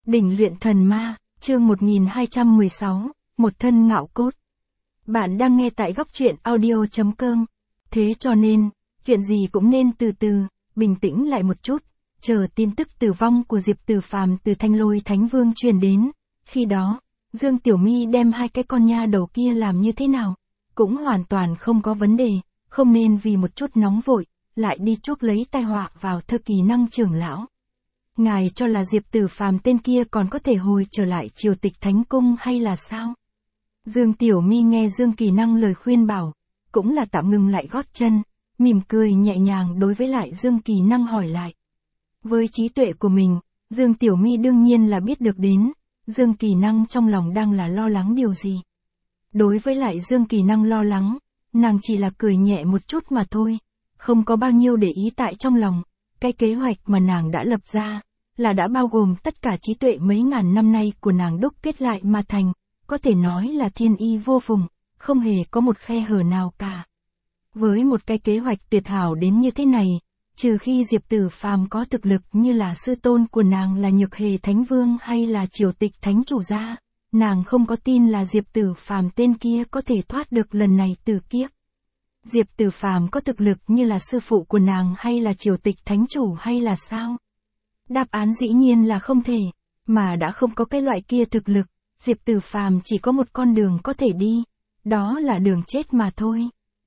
Đỉnh luyện thần ma, chương 1216, một thân ngạo cốt. Bạn đang nghe tại góc truyện audio.com. Thế cho nên, chuyện gì cũng nên từ từ, bình tĩnh lại một chút, chờ tin tức tử vong của Diệp Tử Phàm từ Thanh Lôi Thánh Vương truyền đến. Khi đó, Dương Tiểu My đem hai cái con nha đầu kia làm như thế nào, cũng hoàn toàn không có vấn đề, không nên vì một chút nóng vội, lại đi chuốc lấy tai họa vào Thơ Kỳ Năng trưởng lão. Ngài cho là Diệp Tử Phàm tên kia còn có thể hồi trở lại Triều Tịch Thánh Cung hay là sao? Dương Tiểu My nghe Dương Kỳ Năng lời khuyên bảo, cũng là tạm ngừng lại gót chân, mỉm cười nhẹ nhàng đối với lại Dương Kỳ Năng hỏi lại. Với trí tuệ của mình, Dương Tiểu My đương nhiên là biết được đến, Dương Kỳ Năng trong lòng đang là lo lắng điều gì. Đối với lại Dương Kỳ Năng lo lắng, nàng chỉ là cười nhẹ một chút mà thôi, không có bao nhiêu để ý tại trong lòng. Cái kế hoạch mà nàng đã lập ra, là đã bao gồm tất cả trí tuệ mấy ngàn năm nay của nàng đúc kết lại mà thành, có thể nói là thiên y vô phùng, không hề có một khe hở nào cả. Với một cái kế hoạch tuyệt hảo đến như thế này, trừ khi Diệp Tử Phàm có thực lực như là sư tôn của nàng là Nhược Hề Thánh Vương hay là Triều Tịch Thánh Chủ ra, nàng không có tin là Diệp Tử Phàm tên kia có thể thoát được lần này từ kiếp. Diệp Tử Phàm có thực lực như là sư phụ của nàng hay là Triều Tịch Thánh Chủ hay là sao? Đáp án dĩ nhiên là không thể, mà đã không có cái loại kia thực lực, Diệp Tử Phàm chỉ có một con đường có thể đi, đó là đường chết mà thôi.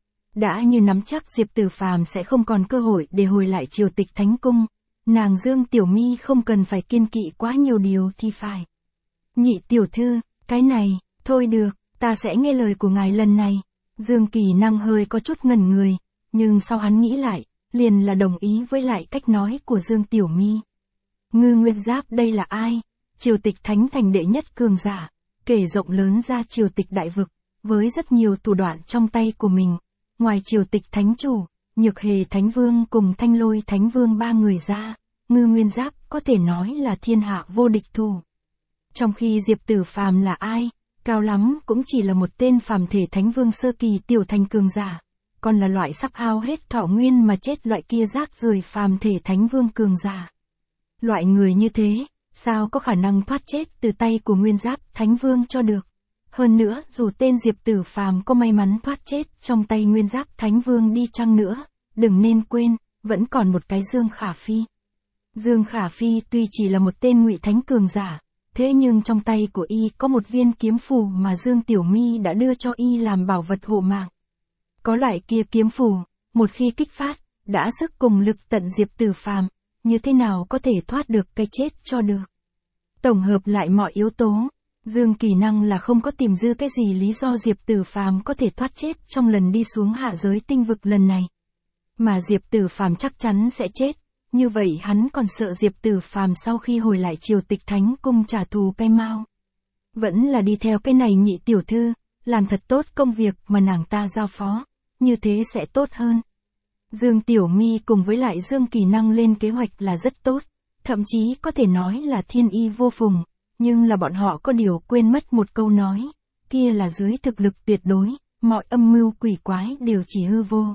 Đã như nắm chắc Diệp Tử Phàm sẽ không còn cơ hội để hồi lại Triều Tịch Thánh Cung, nàng Dương Tiểu My không cần phải kiên kỵ quá nhiều điều thì phải. Nhị tiểu thư, cái này, thôi được, ta sẽ nghe lời của ngài lần này. Dương Kỳ Năng hơi có chút ngẩn người, nhưng sau hắn nghĩ lại, liền là đồng ý với lại cách nói của Dương Tiểu My. Ngư Nguyên Giáp đây là ai? Triều Tịch Thánh Thành đệ nhất cường giả, kể rộng lớn ra Triều Tịch đại vực, với rất nhiều thủ đoạn trong tay của mình. Ngoài Triều Tịch Thánh Chủ, Nhược Hề Thánh Vương cùng Thanh Lôi Thánh Vương ba người ra, Ngư Nguyên Giáp có thể nói là thiên hạ vô địch thủ. Trong khi Diệp Tử Phàm là ai? Cao lắm cũng chỉ là một tên phàm thể Thánh Vương sơ kỳ tiểu thành cường giả, còn là loại sắp hao hết thọ nguyên mà chết loại kia rác rưởi phàm thể Thánh Vương cường giả. Loại người như thế, sao có khả năng thoát chết từ tay của Nguyên Giáp Thánh Vương cho được? Hơn nữa, dù tên Diệp Tử Phàm có may mắn thoát chết trong tay Nguyên Giáp Thánh Vương đi chăng nữa, đừng nên quên, vẫn còn một cái Dương Khả Phi. Dương Khả Phi tuy chỉ là một tên ngụy thánh cường giả, thế nhưng trong tay của y có một viên kiếm phù mà Dương Tiểu My đã đưa cho y làm bảo vật hộ mạng. Có loại kia kiếm phù, một khi kích phát, đã sức cùng lực tận Diệp Tử Phàm, như thế nào có thể thoát được cái chết cho được. Tổng hợp lại mọi yếu tố, Dương Kỳ Năng là không có tìm dư cái gì lý do Diệp Tử Phàm có thể thoát chết trong lần đi xuống hạ giới tinh vực lần này. Mà Diệp Tử Phàm chắc chắn sẽ chết. Như vậy hắn còn sợ Diệp Tử Phàm sau khi hồi lại Triều Tịch Thánh Cung trả thù Pe Mao. Vẫn là đi theo cái này nhị tiểu thư, làm thật tốt công việc mà nàng ta giao phó, như thế sẽ tốt hơn. Dương Tiểu My cùng với lại Dương Kỳ Năng lên kế hoạch là rất tốt, thậm chí có thể nói là thiên y vô phùng, nhưng là bọn họ có điều quên mất một câu nói, kia là dưới thực lực tuyệt đối, mọi âm mưu quỷ quái đều chỉ hư vô.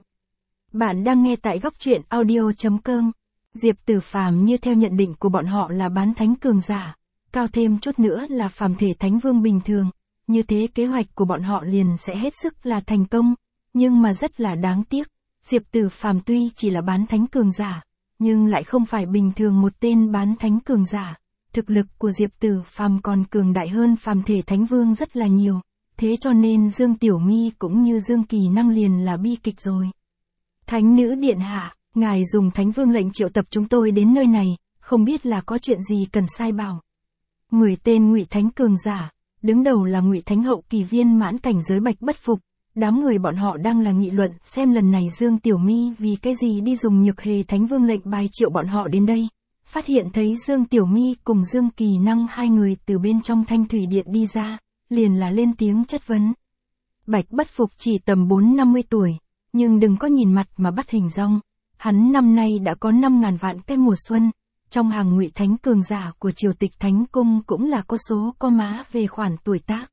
Bạn đang nghe tại góc truyện audio.com. Diệp Tử Phàm như theo nhận định của bọn họ là bán thánh cường giả, cao thêm chút nữa là phàm thể Thánh Vương bình thường, như thế kế hoạch của bọn họ liền sẽ hết sức là thành công, nhưng mà rất là đáng tiếc, Diệp Tử Phàm tuy chỉ là bán thánh cường giả, nhưng lại không phải bình thường một tên bán thánh cường giả, thực lực của Diệp Tử Phàm còn cường đại hơn phàm thể Thánh Vương rất là nhiều, thế cho nên Dương Tiểu My cũng như Dương Kỳ Năng liền là bi kịch rồi. Thánh nữ điện hạ, ngài dùng Thánh Vương lệnh triệu tập chúng tôi đến nơi này, không biết là có chuyện gì cần sai bảo. 10 tên ngụy thánh cường giả, đứng đầu là ngụy thánh hậu kỳ viên mãn cảnh giới Bạch Bất Phục, đám người bọn họ đang là nghị luận xem lần này Dương Tiểu My vì cái gì đi dùng Nhược Hề Thánh Vương lệnh bài triệu bọn họ đến đây. Phát hiện thấy Dương Tiểu My cùng Dương Kỳ Năng hai người từ bên trong Thanh Thủy Điện đi ra, liền là lên tiếng chất vấn. Bạch Bất Phục chỉ tầm 4-50 tuổi, nhưng đừng có nhìn mặt mà bắt hình dong. Hắn năm nay đã có 5.000 vạn cái mùa xuân, trong hàng ngụy thánh cường giả của Triều Tịch Thánh Cung cũng là có số có má về khoản tuổi tác.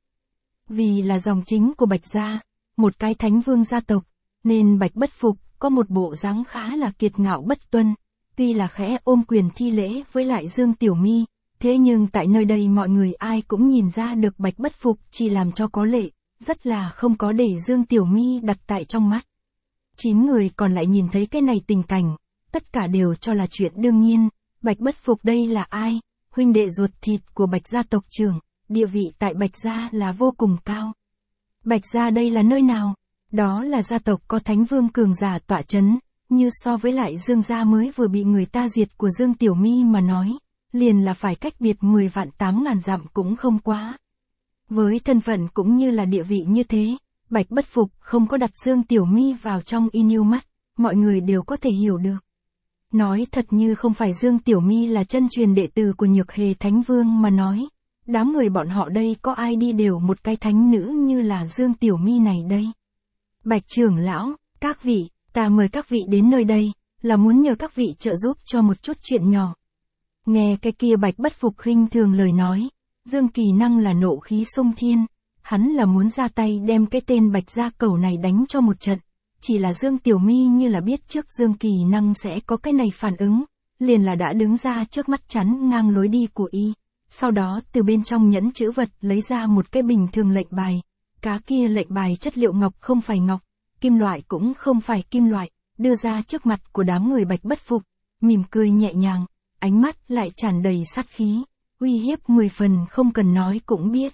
Vì là dòng chính của Bạch gia, một cái Thánh Vương gia tộc, nên Bạch Bất Phục có một bộ dáng khá là kiệt ngạo bất tuân, tuy là khẽ ôm quyền thi lễ với lại Dương Tiểu My, Thế nhưng tại nơi đây mọi người ai cũng nhìn ra được Bạch Bất Phục chỉ làm cho có lệ, rất là không có để Dương Tiểu My đặt tại trong mắt. 9 người còn lại nhìn thấy cái này tình cảnh, tất cả đều cho là chuyện đương nhiên, Bạch Bất Phục đây là ai? Huynh đệ ruột thịt của Bạch gia tộc trưởng, địa vị tại Bạch gia là vô cùng cao. Bạch gia đây là nơi nào? Đó là gia tộc có Thánh Vương cường giả tọa chấn, như so với lại Dương gia mới vừa bị người ta diệt của Dương Tiểu My mà nói, liền là phải cách biệt 10 vạn 8.000 dặm cũng không quá. Với thân phận cũng như là địa vị như thế, Bạch Bất Phục không có đặt Dương Tiểu My vào trong iniu mắt, mọi người đều có thể hiểu được. Nói thật như không phải Dương Tiểu My là chân truyền đệ tử của Nhược Hề Thánh Vương mà nói, đám người bọn họ đây có ai đi đều một cái thánh nữ như là Dương Tiểu My này đây. Bạch trưởng lão, các vị, ta mời các vị đến nơi đây, là muốn nhờ các vị trợ giúp cho một chút chuyện nhỏ. Nghe cái kia Bạch Bất Phục khinh thường lời nói, Dương Kỳ Năng là nộ khí xung thiên, hắn là muốn ra tay đem cái tên Bạch gia cẩu này đánh cho một trận. Chỉ là Dương Tiểu My như là biết trước Dương Kỳ Năng sẽ có cái này phản ứng, liền là đã đứng ra trước mắt chắn ngang lối đi của y. Sau đó từ bên trong nhẫn chữ vật lấy ra một cái bình thường lệnh bài. Cá kia lệnh bài chất liệu ngọc không phải ngọc, kim loại cũng không phải kim loại, đưa ra trước mặt của đám người Bạch Bất Phục, mỉm cười nhẹ nhàng, ánh mắt lại tràn đầy sát khí, uy hiếp 10 phần không cần nói cũng biết.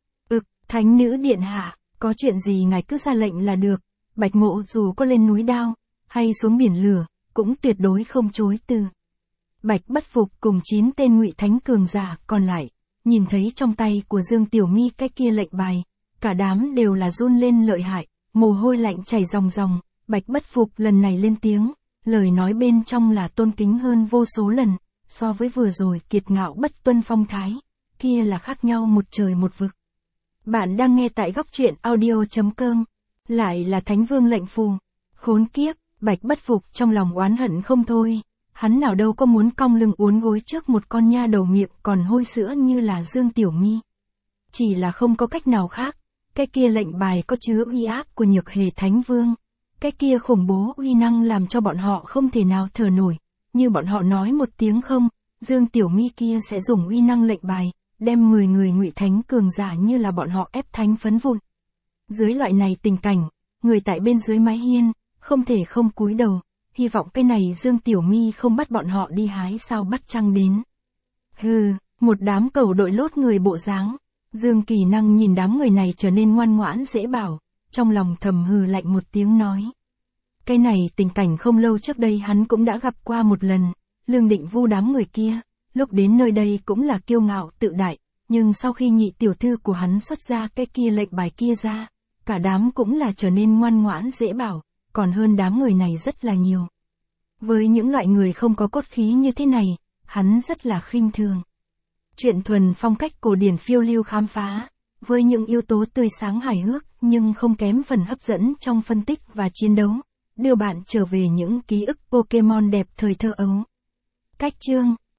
Thánh nữ điện hạ, có chuyện gì ngài cứ ra lệnh là được. Bạch Mộ dù có lên núi đao, hay xuống biển lửa, cũng tuyệt đối không chối từ. Bạch Bất Phục cùng 9 tên Ngụy Thánh cường giả còn lại, nhìn thấy trong tay của Dương Tiểu My cái kia lệnh bài, cả đám đều là run lên lợi hại, mồ hôi lạnh chảy ròng ròng. Bạch Bất Phục lần này lên tiếng, lời nói bên trong là tôn kính hơn vô số lần, so với vừa rồi kiệt ngạo bất tuân phong thái, kia là khác nhau một trời một vực. Bạn đang nghe tại góc truyện audio.com. Lại là Thánh Vương lệnh phù. Khốn kiếp, Bạch Bất Phục trong lòng oán hận không thôi. Hắn nào đâu có muốn cong lưng uốn gối trước một con nha đầu miệng còn hôi sữa như là Dương Tiểu My. Chỉ là không có cách nào khác. Cái kia lệnh bài có chứa uy áp của Nhược Hề Thánh Vương. Cái kia khủng bố uy năng làm cho bọn họ không thể nào thở nổi. Như bọn họ nói một tiếng không, Dương Tiểu My kia sẽ dùng uy năng lệnh bài, đem 10 người Ngụy Thánh cường giả như là bọn họ ép thánh phấn vụn. Dưới loại này tình cảnh, người tại bên dưới mái hiên, không thể không cúi đầu, hy vọng cái này Dương Tiểu My không bắt bọn họ đi hái sao bắt trăng đến. Hừ, một đám cẩu đội lốt người bộ dáng. Dương Kỳ Năng nhìn đám người này trở nên ngoan ngoãn dễ bảo, trong lòng thầm hừ lạnh một tiếng nói. Cái này tình cảnh không lâu trước đây hắn cũng đã gặp qua một lần, Lương Định Vu đám người kia, lúc đến nơi đây cũng là kiêu ngạo tự đại, nhưng sau khi nhị tiểu thư của hắn xuất ra cái kia lệnh bài kia ra, cả đám cũng là trở nên ngoan ngoãn dễ bảo, còn hơn đám người này rất là nhiều. Với những loại người không có cốt khí như thế này, hắn rất là khinh thường. Chuyện thuần phong cách cổ điển phiêu lưu khám phá, với những yếu tố tươi sáng hài hước nhưng không kém phần hấp dẫn trong phân tích và chiến đấu, đưa bạn trở về những ký ức Pokemon đẹp thời thơ ấu. Cách chương